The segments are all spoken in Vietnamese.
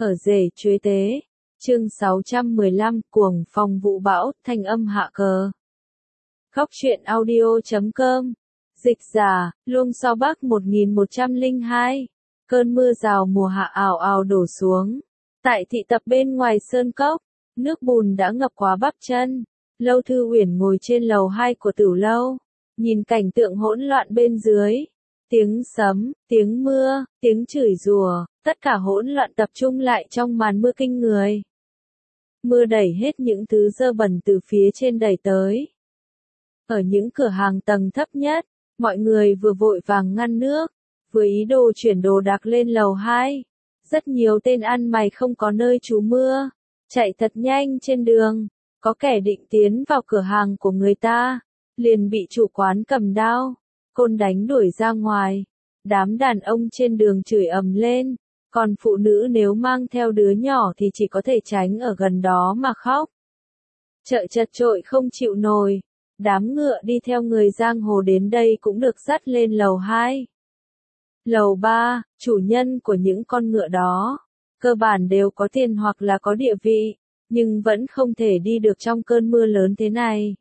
Ở rể chuế tế, chương 615, cuồng phong vũ bão, thanh âm hạ cờ. Góc truyện audio.com, dịch giả, Luông So Bắc 1102, cơn mưa rào mùa hạ ào ào đổ xuống. Tại thị tập bên ngoài sơn cốc, nước bùn đã ngập quá bắp chân. Lâu Thư Uyển ngồi trên lầu 2 của Tửu lâu, nhìn cảnh tượng hỗn loạn bên dưới. Tiếng sấm, tiếng mưa, tiếng chửi rủa, tất cả hỗn loạn tập trung lại trong màn mưa kinh người. Mưa đẩy hết những thứ dơ bẩn từ phía trên đẩy tới. Ở những cửa hàng tầng thấp nhất, mọi người vừa vội vàng ngăn nước, vừa ý đồ chuyển đồ đạc lên lầu 2. Rất nhiều tên ăn mày không có nơi trú mưa, chạy thật nhanh trên đường, có kẻ định tiến vào cửa hàng của người ta, liền bị chủ quán cầm đao, côn đánh đuổi ra ngoài. Đám đàn ông trên đường chửi ầm lên, còn phụ nữ nếu mang theo đứa nhỏ thì chỉ có thể tránh ở gần đó mà khóc. Chợ chật chội không chịu nổi, đám ngựa đi theo người giang hồ đến đây cũng được dắt lên lầu 2. Lầu 3, chủ nhân của những con ngựa đó, cơ bản đều có tiền hoặc là có địa vị, nhưng vẫn không thể đi được trong cơn mưa lớn thế này.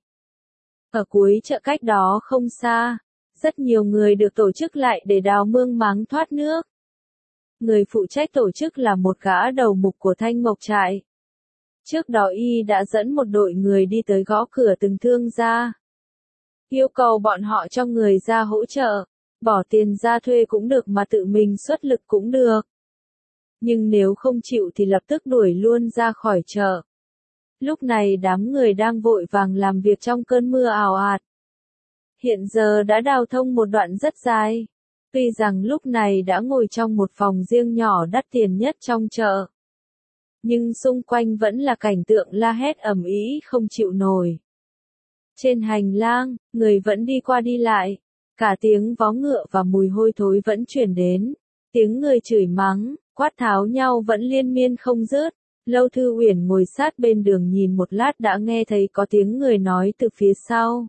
Ở cuối chợ cách đó không xa, rất nhiều người được tổ chức lại để đào mương máng thoát nước. Người phụ trách tổ chức là một gã đầu mục của Thanh Mộc Trại. Trước đó y đã dẫn một đội người đi tới gõ cửa từng thương gia, yêu cầu bọn họ cho người ra hỗ trợ, bỏ tiền ra thuê cũng được mà tự mình xuất lực cũng được. Nhưng nếu không chịu thì lập tức đuổi luôn ra khỏi chợ. Lúc này đám người đang vội vàng làm việc trong cơn mưa ào ạt. Hiện giờ đã đào thông một đoạn rất dài. Tuy rằng lúc này đã ngồi trong một phòng riêng nhỏ đắt tiền nhất trong chợ, nhưng xung quanh vẫn là cảnh tượng la hét ầm ĩ không chịu nổi. Trên hành lang, người vẫn đi qua đi lại, cả tiếng vó ngựa và mùi hôi thối vẫn truyền đến, tiếng người chửi mắng, quát tháo nhau vẫn liên miên không dứt. Lâu Thư Uyển ngồi sát bên đường nhìn một lát đã nghe thấy có tiếng người nói từ phía sau.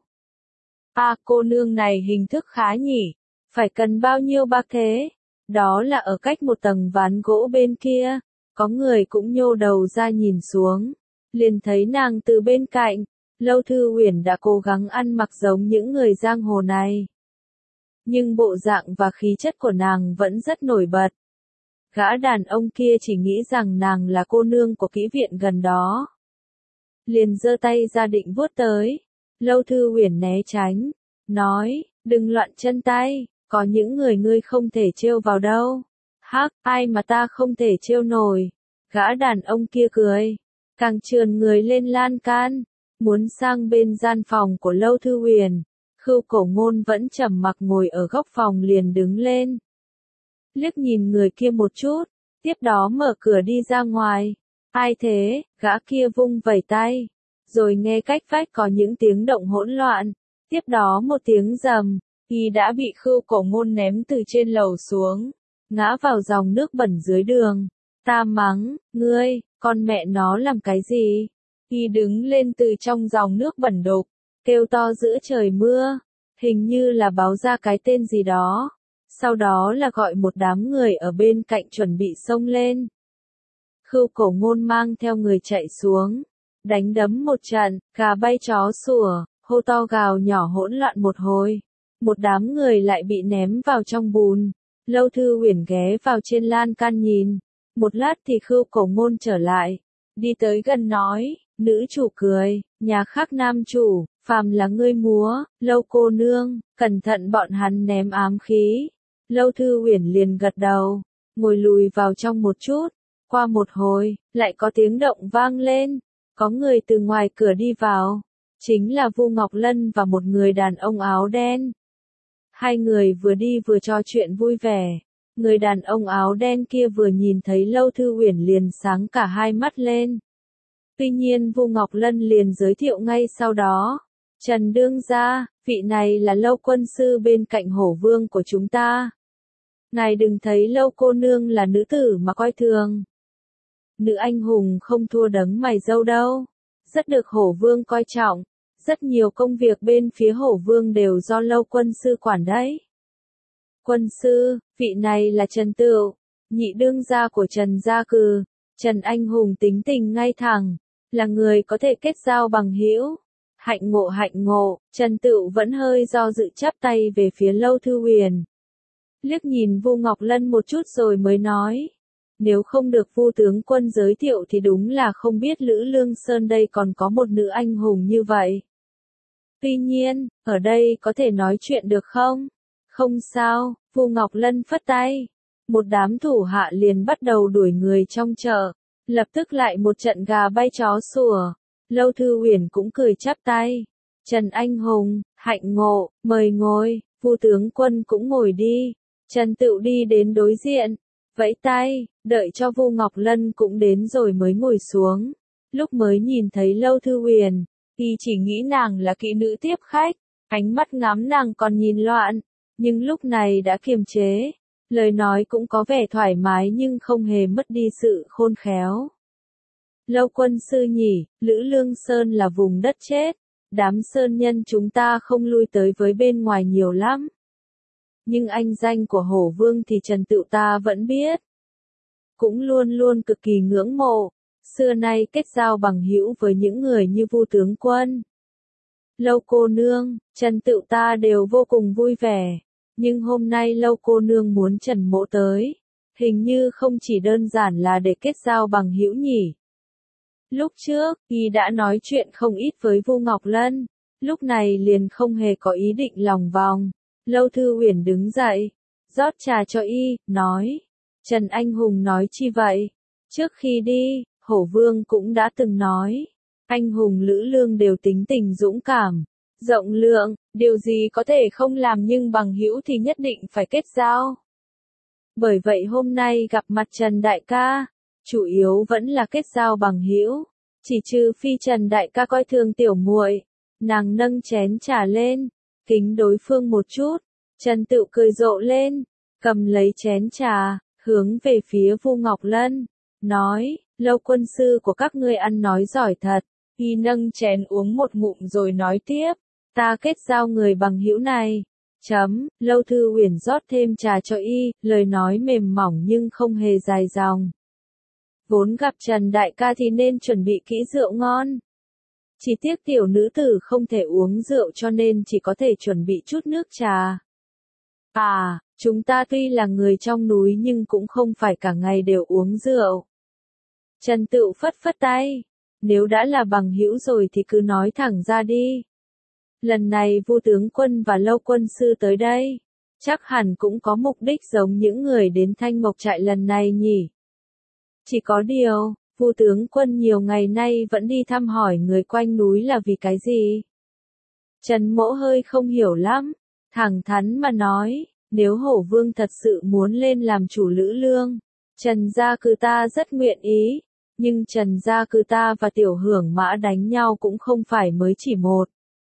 Cô nương này hình thức khá nhỉ, phải cần bao nhiêu bạc thế? Đó là ở cách một tầng ván gỗ bên kia, có người cũng nhô đầu ra nhìn xuống, liền thấy nàng từ bên cạnh. Lâu Thư Uyển đã cố gắng ăn mặc giống những người giang hồ này, nhưng bộ dạng và khí chất của nàng vẫn rất nổi bật. Gã đàn ông kia chỉ nghĩ rằng nàng là cô nương của kỹ viện gần đó, liền giơ tay ra định vuốt tới. Lâu Thư Uyển né tránh, nói, đừng loạn chân tay, có những người ngươi không thể trêu vào đâu. Hắc, ai mà ta không thể trêu nổi. Gã đàn ông kia cười, càng trườn người lên lan can, muốn sang bên gian phòng của Lâu Thư Uyển. Khưu Cổ Ngôn vẫn trầm mặc ngồi ở góc phòng liền đứng lên, liếc nhìn người kia một chút, tiếp đó mở cửa đi ra ngoài. Ai thế? Gã kia vung vẩy tay, rồi nghe cách vách có những tiếng động hỗn loạn, tiếp đó một tiếng rầm, y đã bị Khưu Cổ Ngôn ném từ trên lầu xuống, ngã vào dòng nước bẩn dưới đường. Ta mắng, ngươi, con mẹ nó làm cái gì? Y đứng lên từ trong dòng nước bẩn đục, kêu to giữa trời mưa, hình như là báo ra cái tên gì đó. Sau đó là gọi một đám người ở bên cạnh chuẩn bị xông lên. Khưu Cổ Ngôn mang theo người chạy xuống, đánh đấm một trận, gà bay chó sủa, hô to gào nhỏ hỗn loạn một hồi. Một đám người lại bị ném vào trong bùn. Lâu Thư Uyển ghé vào trên lan can nhìn. Một lát thì Khưu Cổ Ngôn trở lại, đi tới gần nói, nữ chủ cười, nhà khác nam chủ, phàm là ngươi múa, Lâu cô nương, cẩn thận bọn hắn ném ám khí. Lâu Thư Uyển liền gật đầu, ngồi lùi vào trong một chút. Qua một hồi, lại có tiếng động vang lên, có người từ ngoài cửa đi vào, chính là Vu Ngọc Lân và một người đàn ông áo đen. Hai người vừa đi vừa trò chuyện vui vẻ, người đàn ông áo đen kia vừa nhìn thấy Lâu Thư Uyển liền sáng cả hai mắt lên. Tuy nhiên Vu Ngọc Lân liền giới thiệu ngay sau đó, Trần đương gia, vị này là Lâu quân sư bên cạnh Hổ Vương của chúng ta. Ngài đừng thấy Lâu cô nương là nữ tử mà coi thường. Nữ anh hùng không thua đấng mày râu đâu, rất được Hổ Vương coi trọng, rất nhiều công việc bên phía Hổ Vương đều do Lâu quân sư quản đấy. Quân sư, vị này là Trần Tựu, nhị đương gia của Trần gia cừ, Trần Anh Hùng tính tình ngay thẳng, là người có thể kết giao bằng hữu. Hạnh ngộ, Trần Tựu vẫn hơi do dự chắp tay về phía Lâu Thư Huyền. Liếc nhìn Vu Ngọc Lân một chút rồi mới nói. Nếu không được Vu tướng quân giới thiệu thì đúng là không biết Lữ Lương Sơn đây còn có một nữ anh hùng như vậy. Tuy nhiên, ở đây có thể nói chuyện được không? Không sao, Vu Ngọc Lân phất tay. Một đám thủ hạ liền bắt đầu đuổi người trong chợ. Lập tức lại một trận gà bay chó sủa. Lâu Thư Huyền cũng cười chắp tay. Trần Anh Hùng, hạnh ngộ, mời ngồi, Vu tướng quân cũng ngồi đi. Trần Tựu đi đến đối diện, vẫy tay, đợi cho Vu Ngọc Lân cũng đến rồi mới ngồi xuống. Lúc mới nhìn thấy Lâu Thư Huyền, y chỉ nghĩ nàng là kỹ nữ tiếp khách, ánh mắt ngắm nàng còn nhìn loạn, nhưng lúc này đã kiềm chế, lời nói cũng có vẻ thoải mái nhưng không hề mất đi sự khôn khéo. Lâu quân sư nhỉ, Lữ Lương Sơn là vùng đất chết, đám sơn nhân chúng ta không lui tới với bên ngoài nhiều lắm. Nhưng anh danh của Hổ Vương thì Trần Tựu ta vẫn biết. Cũng luôn luôn cực kỳ ngưỡng mộ, xưa nay kết giao bằng hữu với những người như Vu tướng quân. Lâu cô nương, Trần Tựu ta đều vô cùng vui vẻ, nhưng hôm nay Lâu cô nương muốn Trần mỗ tới, hình như không chỉ đơn giản là để kết giao bằng hữu nhỉ. Lúc trước, y đã nói chuyện không ít với Vu Ngọc Lân, lúc này liền không hề có ý định lòng vòng. Lâu Thư Huyền đứng dậy, rót trà cho y, nói. Trần Anh Hùng nói chi vậy? Trước khi đi, Hổ Vương cũng đã từng nói. Anh Hùng Lữ Lương đều tính tình dũng cảm, rộng lượng, điều gì có thể không làm nhưng bằng hữu thì nhất định phải kết giao. Bởi vậy hôm nay gặp mặt Trần Đại ca, chủ yếu vẫn là kết giao bằng hữu, chỉ trừ phi Trần Đại ca coi thường tiểu muội. Nàng nâng chén trà lên, kính đối phương một chút, Trần Tựu cười rộ lên, cầm lấy chén trà, hướng về phía Vu Ngọc Lân, nói, Lâu quân sư của các ngươi ăn nói giỏi thật. Y nâng chén uống một ngụm rồi nói tiếp, ta kết giao người bằng hữu này. Lâu Thư Huyền rót thêm trà cho y, lời nói mềm mỏng nhưng không hề dài dòng. Vốn gặp Trần Đại ca thì nên chuẩn bị kỹ rượu ngon. Chỉ tiếc tiểu nữ tử không thể uống rượu cho nên chỉ có thể chuẩn bị chút nước trà. Chúng ta tuy là người trong núi nhưng cũng không phải cả ngày đều uống rượu. Trần Tựu phất phất tay, nếu đã là bằng hữu rồi thì cứ nói thẳng ra đi. Lần này Vu tướng quân và Lâu quân sư tới đây, chắc hẳn cũng có mục đích giống những người đến Thanh Mộc trại lần này nhỉ. Chỉ có điều, Vu tướng quân nhiều ngày nay vẫn đi thăm hỏi người quanh núi là vì cái gì? Trần Mỗ hơi không hiểu lắm, thẳng thắn mà nói, nếu Hổ Vương thật sự muốn lên làm chủ Lữ Lương, Trần gia cư ta rất nguyện ý, nhưng Trần gia cư ta và Tiểu Hưởng Mã đánh nhau cũng không phải mới chỉ một,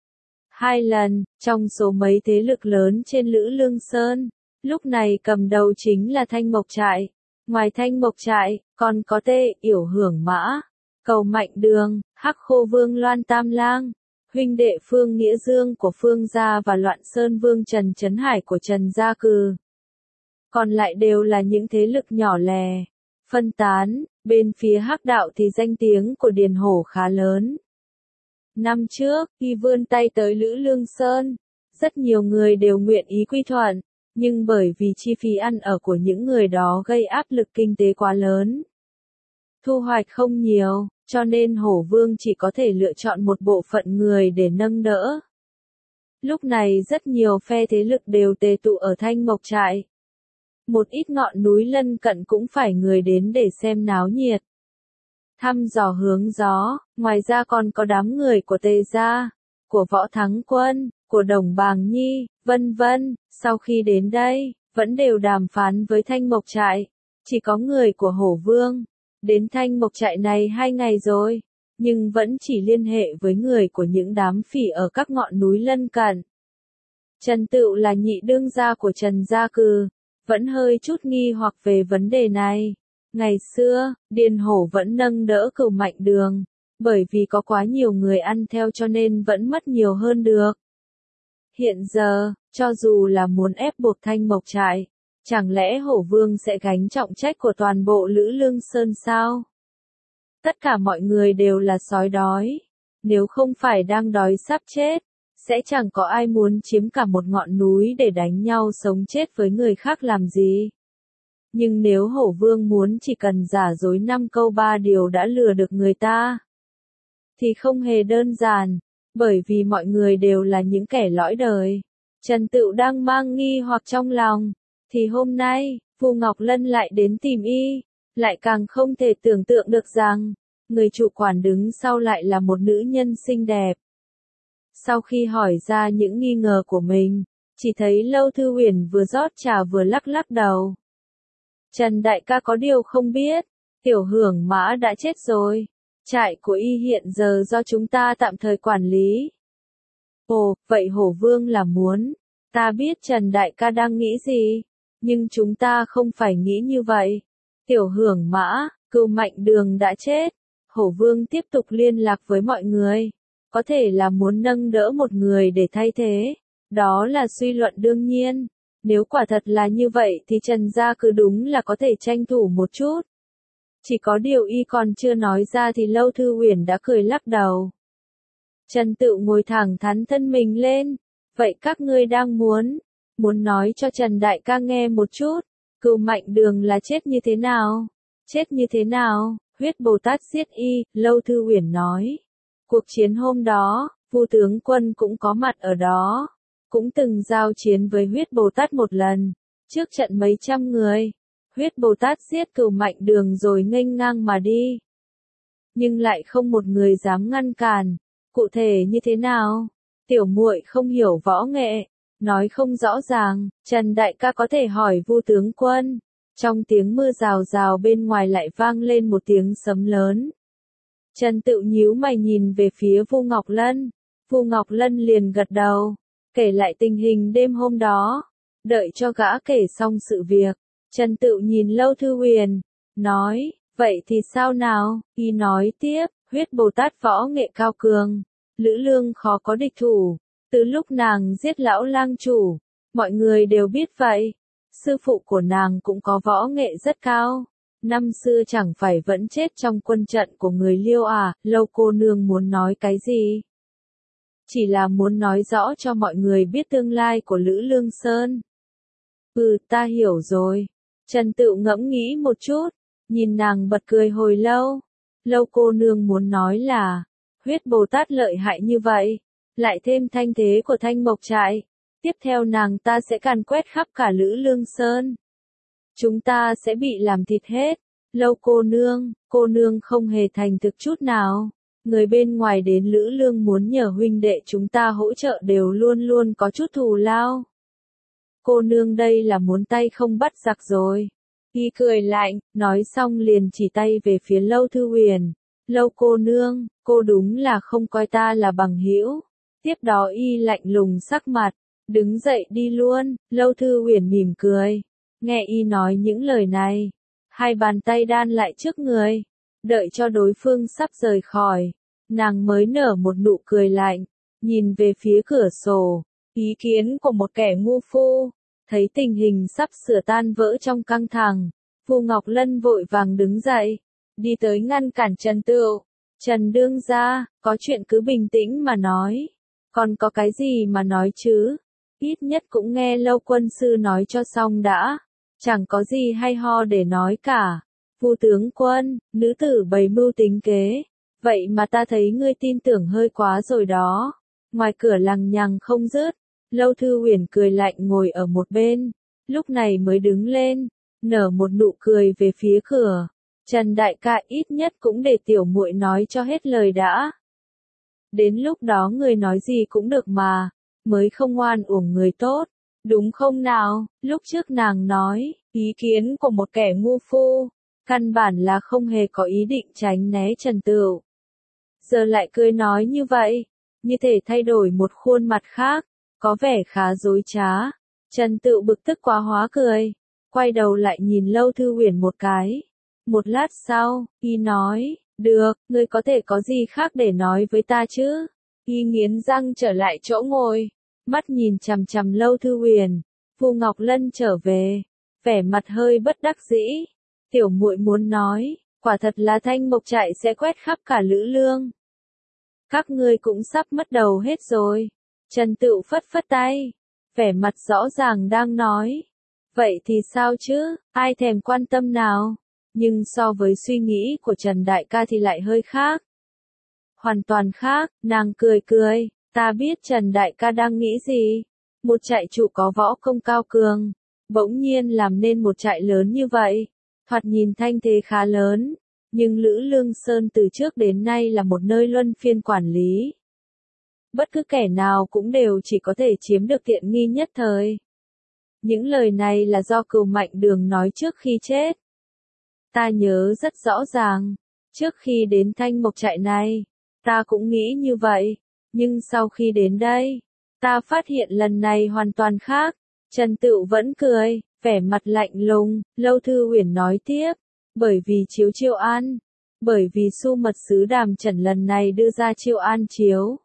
hai lần, trong số mấy thế lực lớn trên Lữ Lương Sơn, lúc này cầm đầu chính là Thanh Mộc trại. Ngoài Thanh Mộc trại, còn có Yểu Hưởng Mã, Cầu Mạnh Đường, Hắc Khô Vương Loan Tam Lang, huynh đệ Phương Nghĩa Dương của Phương gia và Loạn Sơn Vương Trần Trấn Hải của Trần gia cừ. Còn lại đều là những thế lực nhỏ lẻ, phân tán, bên phía Hắc đạo thì danh tiếng của Điền Hổ khá lớn. Năm trước, khi vươn tay tới Lữ Lương Sơn, rất nhiều người đều nguyện ý quy thuận, nhưng bởi vì chi phí ăn ở của những người đó gây áp lực kinh tế quá lớn. Thu hoạch không nhiều, cho nên Hổ Vương chỉ có thể lựa chọn một bộ phận người để nâng đỡ. Lúc này rất nhiều phe thế lực đều tề tụ ở Thanh Mộc trại. Một ít ngọn núi lân cận cũng phải người đến để xem náo nhiệt. Thăm dò hướng gió, ngoài ra còn có đám người của Tề gia, của Võ Thắng Quân, của Đồng Bàng Nhi, vân vân, sau khi đến đây, vẫn đều đàm phán với Thanh Mộc trại. Chỉ có người của Hổ Vương, đến Thanh Mộc trại này 2 ngày rồi, nhưng vẫn chỉ liên hệ với người của những đám phỉ ở các ngọn núi lân cận. Trần Tựu là nhị đương gia của Trần gia cừ, vẫn hơi chút nghi hoặc về vấn đề này. Ngày xưa, Điền Hổ vẫn nâng đỡ Cửu Mạnh Đường, bởi vì có quá nhiều người ăn theo cho nên vẫn mất nhiều hơn được. Hiện giờ, cho dù là muốn ép buộc Thanh Mộc trại, chẳng lẽ Hổ Vương sẽ gánh trọng trách của toàn bộ Lữ Lương Sơn sao? Tất cả mọi người đều là sói đói. Nếu không phải đang đói sắp chết, sẽ chẳng có ai muốn chiếm cả một ngọn núi để đánh nhau sống chết với người khác làm gì. Nhưng nếu hổ vương muốn chỉ cần giả dối 5 câu 3 điều đã lừa được người ta, thì không hề đơn giản, bởi vì mọi người đều là những kẻ lõi đời. Trần Tựu đang mang nghi hoặc trong lòng, thì hôm nay, Vu Ngọc Lân lại đến tìm y, lại càng không thể tưởng tượng được rằng, người chủ quản đứng sau lại là một nữ nhân xinh đẹp. Sau khi hỏi ra những nghi ngờ của mình, chỉ thấy Lâu Thư Huyền vừa rót trà vừa lắc lắc đầu. Trần đại ca có điều không biết, Tiểu Hưởng Mã đã chết rồi. Trại của y hiện giờ do chúng ta tạm thời quản lý. Ồ, vậy Hổ Vương là muốn. Ta biết Trần đại ca đang nghĩ gì, nhưng chúng ta không phải nghĩ như vậy. Tiểu Hưởng Mã, Cưu Mạnh Đường đã chết. Hổ Vương tiếp tục liên lạc với mọi người. Có thể là muốn nâng đỡ một người để thay thế. Đó là suy luận đương nhiên. Nếu quả thật là như vậy thì Trần gia cứ đúng là có thể tranh thủ một chút. Chỉ có điều y còn chưa nói ra thì Lâu Thư Huyền đã cười lắc đầu. Trần Tựu ngồi thẳng thắn thân mình lên. Vậy các ngươi đang muốn nói cho Trần đại ca nghe một chút. Cưu Mạnh Đường là chết như thế nào? Chết như thế nào? Huyết Bồ Tát giết y, Lâu Thư Huyền nói. Cuộc chiến hôm đó, Vu tướng quân cũng có mặt ở đó. Cũng từng giao chiến với Huyết Bồ Tát một lần. Trước trận mấy trăm người. Huyết Bồ Tát giết Cưu Mạnh Đường rồi nghênh ngang mà đi. Nhưng lại không một người dám ngăn cản. Cụ thể như thế nào? Tiểu muội không hiểu võ nghệ, nói không rõ ràng. Trần đại ca có thể hỏi Vu tướng quân. Trong tiếng mưa rào rào bên ngoài lại vang lên một tiếng sấm lớn. Trần Tựu nhíu mày nhìn về phía Vu Ngọc Lân. Vu Ngọc Lân liền gật đầu, kể lại tình hình đêm hôm đó. Đợi cho gã kể xong sự việc, Trần Tựu nhìn Lâu Thư Huyền, nói, vậy thì sao nào? Y nói tiếp, Huyết Bồ Tát võ nghệ cao cường, Lữ Lương khó có địch thủ. Từ lúc nàng giết lão lang chủ, mọi người đều biết vậy. Sư phụ của nàng cũng có võ nghệ rất cao. Năm xưa chẳng phải vẫn chết trong quân trận của người Liêu à? Lâu cô nương muốn nói cái gì? Chỉ là muốn nói rõ cho mọi người biết tương lai của Lữ Lương Sơn. Ta hiểu rồi. Trần Tựu ngẫm nghĩ một chút, nhìn nàng bật cười hồi lâu. Lâu cô nương muốn nói là, Huyết Bồ Tát lợi hại như vậy, lại thêm thanh thế của Thanh Mộc Trại. Tiếp theo nàng ta sẽ càn quét khắp cả Lữ Lương Sơn. Chúng ta sẽ bị làm thịt hết. Lâu cô nương không hề thành thực chút nào. Người bên ngoài đến Lữ Lương muốn nhờ huynh đệ chúng ta hỗ trợ đều luôn luôn có chút thù lao. Cô nương đây là muốn tay không bắt giặc rồi. Y cười lạnh, nói xong liền chỉ tay về phía Lâu Thư Huyền. Lâu cô nương, cô đúng là không coi ta là bằng hữu. Tiếp đó y lạnh lùng sắc mặt, đứng dậy đi luôn. Lâu Thư Huyền mỉm cười, nghe y nói những lời này, hai bàn tay đan lại trước người, đợi cho đối phương sắp rời khỏi, nàng mới nở một nụ cười lạnh, nhìn về phía cửa sổ, ý kiến của một kẻ ngu phu. Thấy tình hình sắp sửa tan vỡ trong căng thẳng, Vu Ngọc Lân vội vàng đứng dậy, đi tới ngăn cản Trần Tựu. Trần đương gia, có chuyện cứ bình tĩnh mà nói. Còn có cái gì mà nói chứ? Ít nhất cũng nghe Lâu quân sư nói cho xong đã. Chẳng có gì hay ho để nói cả. Vu tướng quân, nữ tử bày mưu tính kế. Vậy mà ta thấy ngươi tin tưởng hơi quá rồi đó. Ngoài cửa lằng nhằng không dứt. Lâu Thư Huyền cười lạnh ngồi ở một bên. Lúc này mới đứng lên, nở một nụ cười về phía cửa. Trần đại ca ít nhất cũng để tiểu muội nói cho hết lời đã. Đến lúc đó người nói gì cũng được mà, mới không oan uổng người tốt, đúng không nào? Lúc trước nàng nói, ý kiến của một kẻ ngu phu, căn bản là không hề có ý định tránh né Trần Tựu. Giờ lại cười nói như vậy, như thể thay đổi một khuôn mặt khác, có vẻ khá dối trá. Trần Tựu bực tức quá hóa cười, quay đầu lại nhìn Lâu Thư Huyền một cái. Một lát sau, y nói, được, ngươi có thể có gì khác để nói với ta chứ? Y nghiến răng trở lại chỗ ngồi, mắt nhìn chằm chằm Lâu Thư Huyền. Vu Ngọc Lân trở về, vẻ mặt hơi bất đắc dĩ. Tiểu muội muốn nói, Quả thật là Thanh Mộc Trại sẽ quét khắp cả Lữ Lương. Các ngươi cũng sắp mất đầu hết rồi. Trần Tựu phất phất tay, vẻ mặt rõ ràng đang nói. Vậy thì sao chứ, ai thèm quan tâm nào? Nhưng so với suy nghĩ của Trần Đại ca thì lại hơi khác. Hoàn toàn khác, nàng cười cười, ta biết Trần Đại ca đang nghĩ gì. Một trại chủ có võ công cao cường, bỗng nhiên làm nên một trại lớn như vậy. Thoạt nhìn thanh thế khá lớn, nhưng Lữ Lương Sơn từ trước đến nay là một nơi luân phiên quản lý. Bất cứ kẻ nào cũng đều chỉ có thể chiếm được tiện nghi nhất thời. Những lời này là do Cừu Mạnh Đường nói trước khi chết. Ta nhớ rất rõ ràng, trước khi đến Thanh Mộc Trại này, ta cũng nghĩ như vậy, nhưng sau khi đến đây, ta phát hiện lần này hoàn toàn khác. Trần Tựu vẫn cười, vẻ mặt lạnh lùng. Lâu Thư Uyển nói tiếp, bởi vì chiếu chiêu an, bởi vì Su Mật Sứ Đàm Trần lần này đưa ra chiêu an chiếu.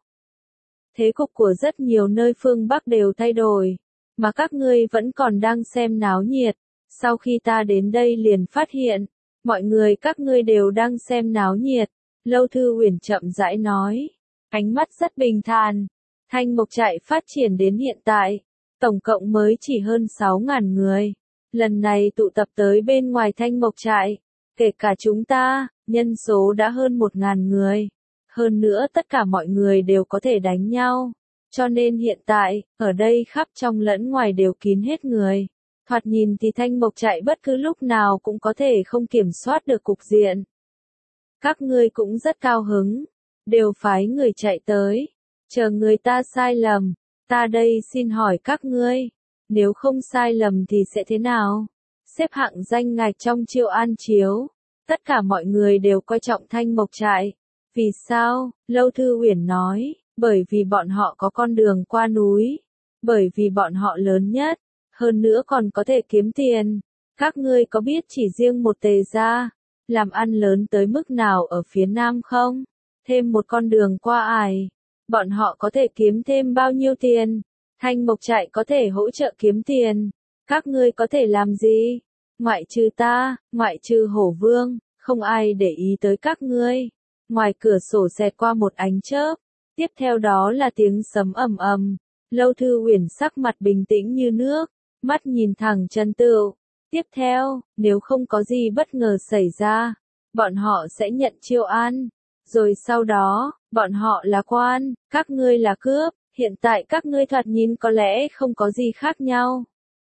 Thế cục của rất nhiều nơi phương Bắc đều thay đổi, mà các ngươi vẫn còn đang xem náo nhiệt. Sau khi ta đến đây liền phát hiện, mọi người các ngươi đều đang xem náo nhiệt. Lâu Thư Uyển chậm rãi nói, ánh mắt rất bình thản. Thanh Mộc Trại phát triển đến hiện tại, tổng cộng mới chỉ hơn 6.000 người. Lần này tụ tập tới bên ngoài Thanh Mộc Trại, kể cả chúng ta, nhân số đã hơn 1.000 người. Hơn nữa tất cả mọi người đều có thể đánh nhau. Cho nên hiện tại, ở đây khắp trong lẫn ngoài đều kín hết người. Thoạt nhìn thì Thanh Mộc Trại bất cứ lúc nào cũng có thể không kiểm soát được cục diện. Các ngươi cũng rất cao hứng, đều phái người chạy tới, chờ người ta sai lầm. Ta đây xin hỏi các ngươi, nếu không sai lầm thì sẽ thế nào? Xếp hạng danh ngạch trong chiêu an chiếu, tất cả mọi người đều coi trọng Thanh Mộc Trại. Vì sao? Lâu Thư Uyển nói, bởi vì bọn họ có con đường qua núi, bởi vì bọn họ lớn nhất, hơn nữa còn có thể kiếm tiền. Các ngươi có biết chỉ riêng một Tề gia, làm ăn lớn tới mức nào ở phía Nam không? Thêm một con đường qua ải, bọn họ có thể kiếm thêm bao nhiêu tiền? Thanh Mộc Trại có thể hỗ trợ kiếm tiền. Các ngươi có thể làm gì? Ngoại trừ ta, ngoại trừ Hổ Vương, không ai để ý tới các ngươi. Ngoài cửa sổ xẹt qua một ánh chớp, tiếp theo đó là tiếng sấm ầm ầm. Lâu Thư Uyển sắc mặt bình tĩnh như nước, mắt nhìn thẳng Trần Tựu. Tiếp theo, nếu không có gì bất ngờ xảy ra, bọn họ sẽ nhận chiêu an. Rồi sau đó, bọn họ là quan, các ngươi là cướp. Hiện tại các ngươi thoạt nhìn có lẽ không có gì khác nhau.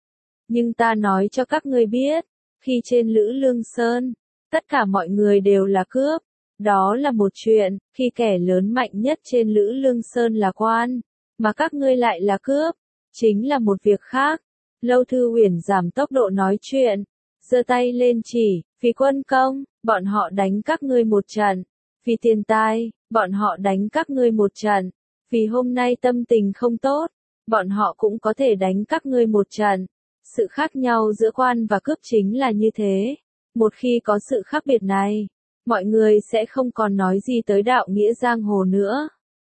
Nhưng ta nói cho các ngươi biết, khi trên Lữ Lương Sơn, tất cả mọi người đều là cướp. Đó là một chuyện, khi kẻ lớn mạnh nhất trên Lữ Lương Sơn là quan, mà các ngươi lại là cướp, chính là một việc khác. Lâu Thư Uyển giảm tốc độ nói chuyện, giơ tay lên chỉ, vì quân công, bọn họ đánh các ngươi một trận, vì tiền tài, bọn họ đánh các ngươi một trận, vì hôm nay tâm tình không tốt, bọn họ cũng có thể đánh các ngươi một trận. Sự khác nhau giữa quan và cướp chính là như thế. Một khi có sự khác biệt này, mọi người sẽ không còn nói gì tới đạo nghĩa giang hồ nữa.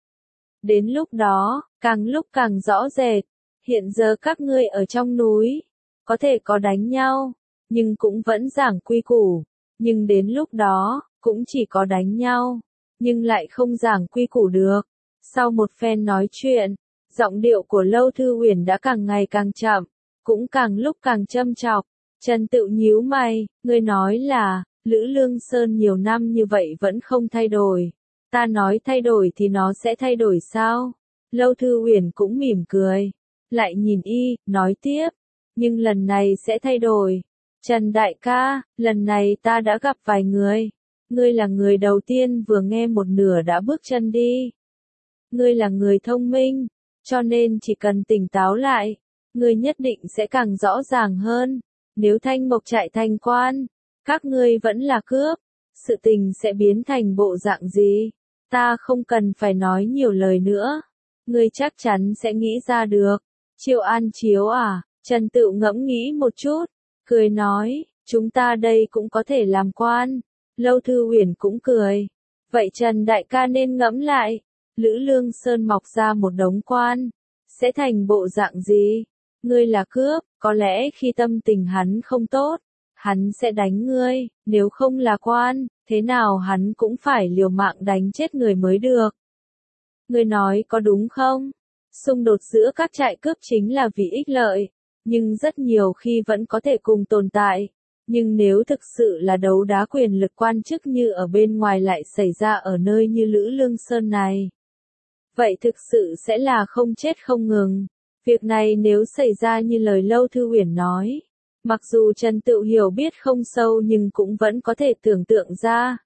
Đến lúc đó, càng lúc càng rõ rệt, hiện giờ các ngươi ở trong núi, có thể có đánh nhau, nhưng cũng vẫn giảng quy củ, nhưng đến lúc đó, cũng chỉ có đánh nhau, nhưng lại không giảng quy củ được. Sau một phen nói chuyện, giọng điệu của Lâu Thư Uyển đã càng ngày càng chậm, cũng càng lúc càng châm chọc. Trần Tựu nhíu mày, ngươi nói là, Lữ Lương Sơn nhiều năm như vậy vẫn không thay đổi. Ta nói thay đổi thì nó sẽ thay đổi sao? Lâu Thư Uyển cũng mỉm cười, lại nhìn y, nói tiếp, nhưng lần này sẽ thay đổi. Trần đại ca, lần này ta đã gặp vài người. Ngươi là người đầu tiên vừa nghe một nửa đã bước chân đi. Ngươi là người thông minh, cho nên chỉ cần tỉnh táo lại, ngươi nhất định sẽ càng rõ ràng hơn. Nếu Thanh Mộc Trại thành quan, các ngươi vẫn là cướp, sự tình sẽ biến thành bộ dạng gì? Ta không cần phải nói nhiều lời nữa. Ngươi chắc chắn sẽ nghĩ ra được. Chiêu an chiếu à? Trần Tựu ngẫm nghĩ một chút, cười nói, chúng ta đây cũng có thể làm quan. Lâu Thư Uyển cũng cười. Vậy Trần đại ca nên ngẫm lại, Lữ Lương Sơn mọc ra một đống quan, sẽ thành bộ dạng gì? Ngươi là cướp, có lẽ khi tâm tình hắn không tốt, hắn sẽ đánh ngươi, nếu không là quan, thế nào hắn cũng phải liều mạng đánh chết người mới được. Ngươi nói có đúng không? Xung đột giữa các trại cướp chính là vì ích lợi, nhưng rất nhiều khi vẫn có thể cùng tồn tại. Nhưng nếu thực sự là đấu đá quyền lực quan chức như ở bên ngoài lại xảy ra ở nơi như Lữ Lương Sơn này, vậy thực sự sẽ là không chết không ngừng. Việc này nếu xảy ra như lời Lâu Thư Uyển nói, mặc dù Trần Tựu hiểu biết không sâu nhưng cũng vẫn có thể tưởng tượng ra.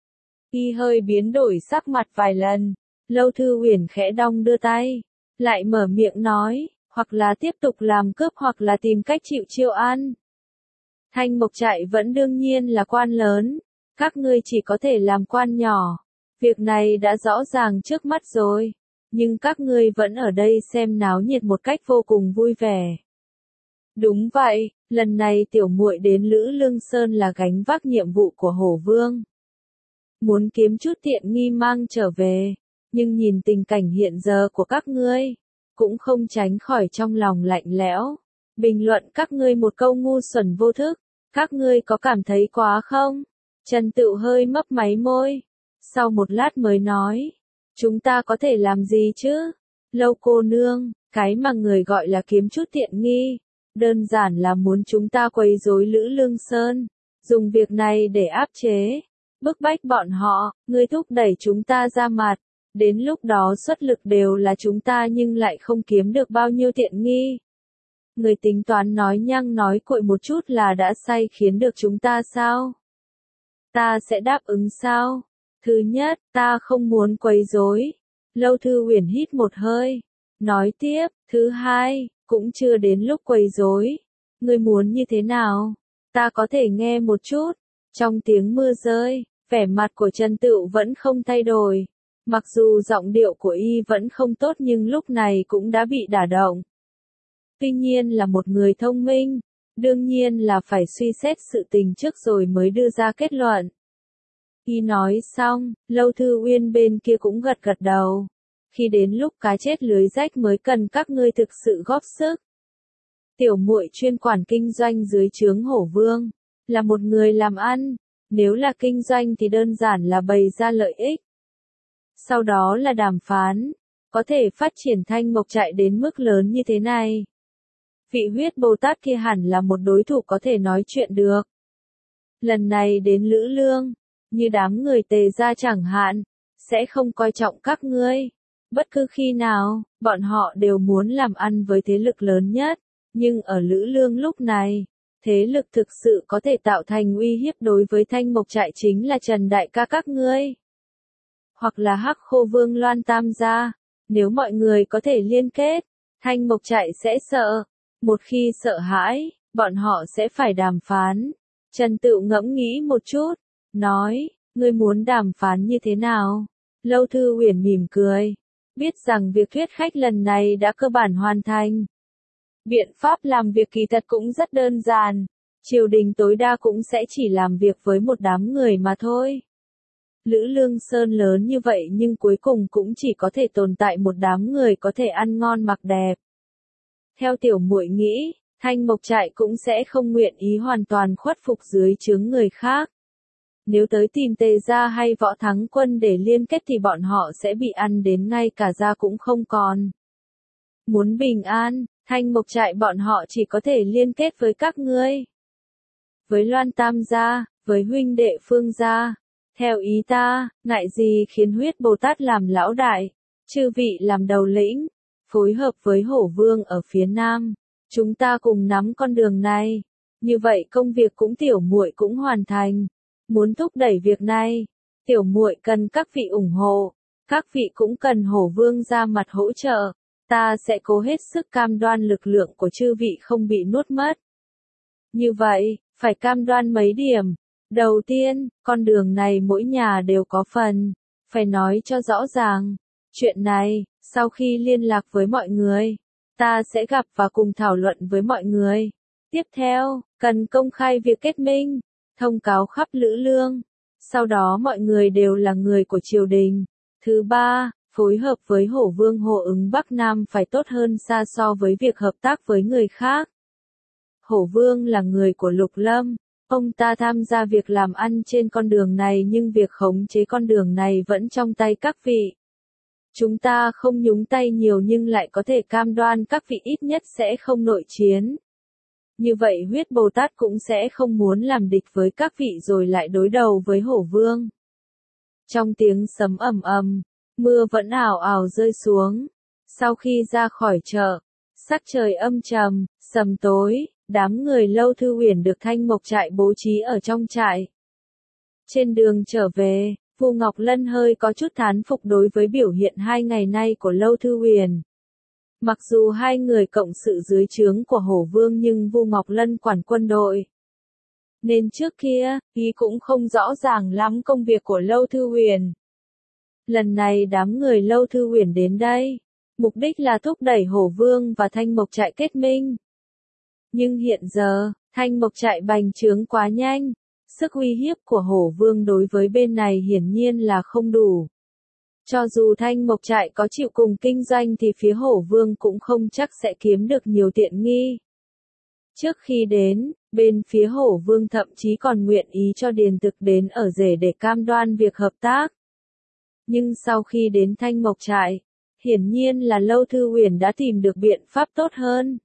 Y hơi biến đổi sắc mặt vài lần, Lâu Thư Uyển khẽ đong đưa tay, lại mở miệng nói, hoặc là tiếp tục làm cướp hoặc là tìm cách chịu chiêu ăn. Thanh Mộc Trại vẫn đương nhiên là quan lớn, các ngươi chỉ có thể làm quan nhỏ. Việc này đã rõ ràng trước mắt rồi, nhưng các ngươi vẫn ở đây xem náo nhiệt một cách vô cùng vui vẻ. Đúng vậy, lần này tiểu muội đến Lữ Lương Sơn là gánh vác nhiệm vụ của Hổ Vương. Muốn kiếm chút tiện nghi mang trở về, nhưng nhìn tình cảnh hiện giờ của các ngươi, cũng không tránh khỏi trong lòng lạnh lẽo. Bình luận các ngươi một câu ngu xuẩn vô thức, các ngươi có cảm thấy quá không? Trần Tựu hơi mấp máy môi, sau một lát mới nói, chúng ta có thể làm gì chứ? Lâu cô nương, cái mà người gọi là kiếm chút tiện nghi, đơn giản là muốn chúng ta quấy rối Lữ Lương Sơn, dùng việc này để áp chế, bức bách bọn họ, ngươi thúc đẩy chúng ta ra mặt, đến lúc đó xuất lực đều là chúng ta nhưng lại không kiếm được bao nhiêu tiện nghi. Người tính toán nói nhăng nói cuội một chút là đã say khiến được chúng ta sao? Ta sẽ đáp ứng sao? Thứ nhất, ta không muốn quấy rối. Lâu Thư Uyển hít một hơi, nói tiếp, thứ hai, cũng chưa đến lúc quấy rối. Ngươi muốn như thế nào? Ta có thể nghe một chút. Trong tiếng mưa rơi, vẻ mặt của Trần Tựu vẫn không thay đổi. Mặc dù giọng điệu của y vẫn không tốt nhưng lúc này cũng đã bị đả động. Tuy nhiên là một người thông minh, đương nhiên là phải suy xét sự tình trước rồi mới đưa ra kết luận. Y nói xong, Lâu Thư Uyên bên kia cũng gật gật đầu. Khi đến lúc cá chết lưới rách mới cần các ngươi thực sự góp sức. Tiểu muội chuyên quản kinh doanh dưới trướng Hổ Vương, là một người làm ăn, nếu là kinh doanh thì đơn giản là bày ra lợi ích. Sau đó là đàm phán, có thể phát triển Thanh Mộc Trại đến mức lớn như thế này. Vị huyết Bồ Tát kia hẳn là một đối thủ có thể nói chuyện được. Lần này đến Lữ Lương, như đám người Tề gia chẳng hạn, sẽ không coi trọng các ngươi. Bất cứ khi nào, bọn họ đều muốn làm ăn với thế lực lớn nhất, nhưng ở Lữ Lương lúc này, thế lực thực sự có thể tạo thành uy hiếp đối với Thanh Mộc Trại chính là Trần Đại ca các ngươi. Hoặc là Hắc Khô Vương Loan Tam gia, nếu mọi người có thể liên kết, Thanh Mộc Trại sẽ sợ. Một khi sợ hãi, bọn họ sẽ phải đàm phán. Trần Tựu ngẫm nghĩ một chút, nói, ngươi muốn đàm phán như thế nào? Lâu Thư Uyển mỉm cười, biết rằng việc thuyết khách lần này đã cơ bản hoàn thành. Biện pháp làm việc kỳ thật cũng rất đơn giản, triều đình tối đa cũng sẽ chỉ làm việc với một đám người mà thôi. Lữ Lương Sơn lớn như vậy nhưng cuối cùng cũng chỉ có thể tồn tại một đám người có thể ăn ngon mặc đẹp. Theo tiểu muội nghĩ, Thanh Mộc Trại cũng sẽ không nguyện ý hoàn toàn khuất phục dưới trướng người khác. Nếu tới tìm Tề gia hay Võ Thắng Quân để liên kết thì bọn họ sẽ bị ăn đến ngay cả da cũng không còn. Muốn bình an, Thanh Mộc Trại bọn họ chỉ có thể liên kết với các ngươi. Với Loan Tam gia, với huynh đệ Phương gia. Theo ý ta, ngại gì khiến huyết Bồ Tát làm lão đại, chư vị làm đầu lĩnh, phối hợp với Hổ Vương ở phía Nam. Chúng ta cùng nắm con đường này. Như vậy công việc cũng tiểu muội cũng hoàn thành. Muốn thúc đẩy việc này, tiểu muội cần các vị ủng hộ. Các vị cũng cần Hổ Vương ra mặt hỗ trợ. Ta sẽ cố hết sức cam đoan lực lượng của chư vị không bị nuốt mất. Như vậy, phải cam đoan mấy điểm. Đầu tiên, con đường này mỗi nhà đều có phần. Phải nói cho rõ ràng. Chuyện này, sau khi liên lạc với mọi người, ta sẽ gặp và cùng thảo luận với mọi người. Tiếp theo, cần công khai việc kết minh, thông cáo khắp Lữ Lương. Sau đó mọi người đều là người của triều đình. Thứ ba, phối hợp với Hổ Vương Hồ Ứng Bắc Nam phải tốt hơn xa so với việc hợp tác với người khác. Hổ Vương là người của Lục Lâm, Ông ta tham gia việc làm ăn trên con đường này nhưng việc khống chế con đường này vẫn trong tay các vị. Chúng ta không nhúng tay nhiều nhưng lại có thể cam đoan các vị ít nhất sẽ không nội chiến. Như vậy huyết Bồ Tát cũng sẽ không muốn làm địch với các vị rồi lại đối đầu với Hổ Vương. Trong tiếng sấm ầm ầm, mưa vẫn ào ào rơi xuống. Sau khi ra khỏi chợ, sắc trời âm trầm, sầm tối, đám người Lâu Thư Uyển được Thanh Mộc Trại bố trí ở trong trại. Trên đường trở về, Vu Ngọc Lân hơi có chút thán phục đối với biểu hiện 2 ngày nay của Lâu Thư Uyển. Mặc dù hai người cộng sự dưới trướng của Hổ Vương nhưng Vu Ngọc Lân quản quân đội. Nên trước kia, y cũng không rõ ràng lắm công việc của Lâu Thư Uyển. Lần này đám người Lâu Thư Uyển đến đây, mục đích là thúc đẩy Hổ Vương và Thanh Mộc Trại kết minh. Nhưng hiện giờ, Thanh Mộc Trại bành trướng quá nhanh, sức uy hiếp của Hổ Vương đối với bên này hiển nhiên là không đủ. Cho dù Thanh Mộc Trại có chịu cùng kinh doanh thì phía Hổ Vương cũng không chắc sẽ kiếm được nhiều tiện nghi. Trước khi đến, bên phía Hổ Vương thậm chí còn nguyện ý cho Điền Thực đến ở rể để cam đoan việc hợp tác. Nhưng sau khi đến Thanh Mộc Trại, hiển nhiên là Lâu Thư Uyển đã tìm được biện pháp tốt hơn.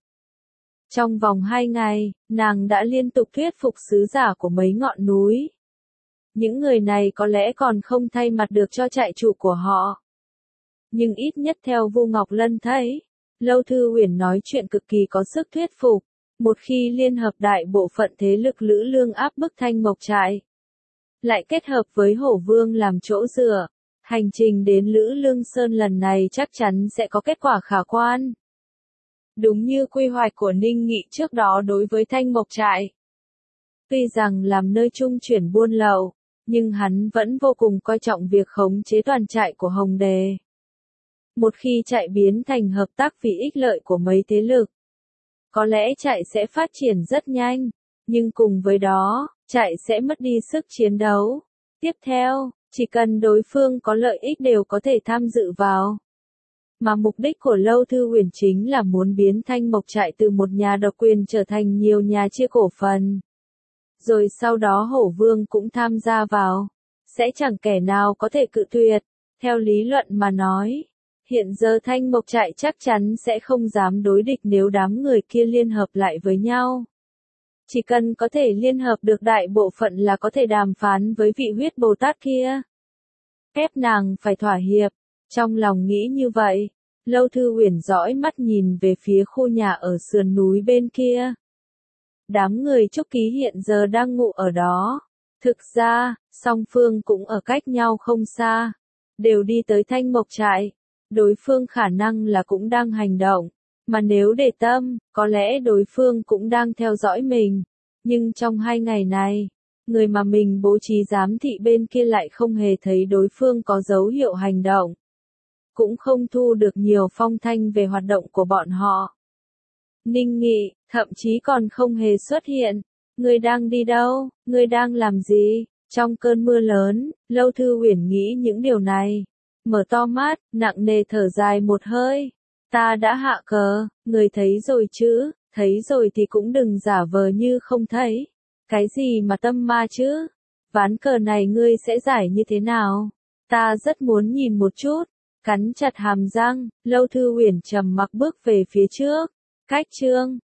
Trong vòng 2 ngày, nàng đã liên tục thuyết phục sứ giả của mấy ngọn núi. Những người này có lẽ còn không thay mặt được cho trại chủ của họ. Nhưng ít nhất theo Vu Ngọc Lân thấy, Lâu Thư Uyển nói chuyện cực kỳ có sức thuyết phục. Một khi liên hợp đại bộ phận thế lực Lữ Lương áp bức Thanh Mộc Trại, lại kết hợp với Hổ Vương làm chỗ dựa, hành trình đến Lữ Lương Sơn lần này chắc chắn sẽ có kết quả khả quan. Đúng như quy hoạch của Ninh Nghị trước đó đối với Thanh Mộc Trại. Tuy rằng làm nơi trung chuyển buôn lậu, nhưng hắn vẫn vô cùng coi trọng việc khống chế toàn trại của Hồng Đề. Một khi trại biến thành hợp tác vì ích lợi của mấy thế lực, có lẽ trại sẽ phát triển rất nhanh, nhưng cùng với đó, trại sẽ mất đi sức chiến đấu. Tiếp theo, chỉ cần đối phương có lợi ích đều có thể tham dự vào. Mà mục đích của Lâu Thư Uyển chính là muốn biến Thanh Mộc Trại từ một nhà độc quyền trở thành nhiều nhà chia cổ phần. Rồi sau đó Hổ Vương cũng tham gia vào. Sẽ chẳng kẻ nào có thể cự tuyệt. Theo lý luận mà nói, hiện giờ Thanh Mộc Trại chắc chắn sẽ không dám đối địch nếu đám người kia liên hợp lại với nhau. Chỉ cần có thể liên hợp được đại bộ phận là có thể đàm phán với vị huyết Bồ Tát kia. Ép nàng phải thỏa hiệp. Trong lòng nghĩ như vậy, Lâu Thư Uyển dõi mắt nhìn về phía khu nhà ở sườn núi bên kia. Đám người Trúc Ký hiện giờ đang ngủ ở đó. Thực ra, song phương cũng ở cách nhau không xa. Đều đi tới Thanh Mộc Trại. Đối phương khả năng là cũng đang hành động. Mà nếu để tâm, có lẽ đối phương cũng đang theo dõi mình. Nhưng trong 2 ngày này, người mà mình bố trí giám thị bên kia lại không hề thấy đối phương có dấu hiệu hành động. Cũng không thu được nhiều phong thanh về hoạt động của bọn họ. Ninh Nghị, thậm chí còn không hề xuất hiện. Người đang đi đâu? Người đang làm gì? Trong cơn mưa lớn, Lâu Thư Uyển nghĩ những điều này. Mở to mắt, nặng nề thở dài một hơi. Ta đã hạ cờ, người thấy rồi chứ, thấy rồi thì cũng đừng giả vờ như không thấy. Cái gì mà tâm ma chứ? Ván cờ này ngươi sẽ giải như thế nào? Ta rất muốn nhìn một chút. Cắn chặt hàm răng, Lâu Thư Uyển trầm mặc bước về phía trước. Cách chương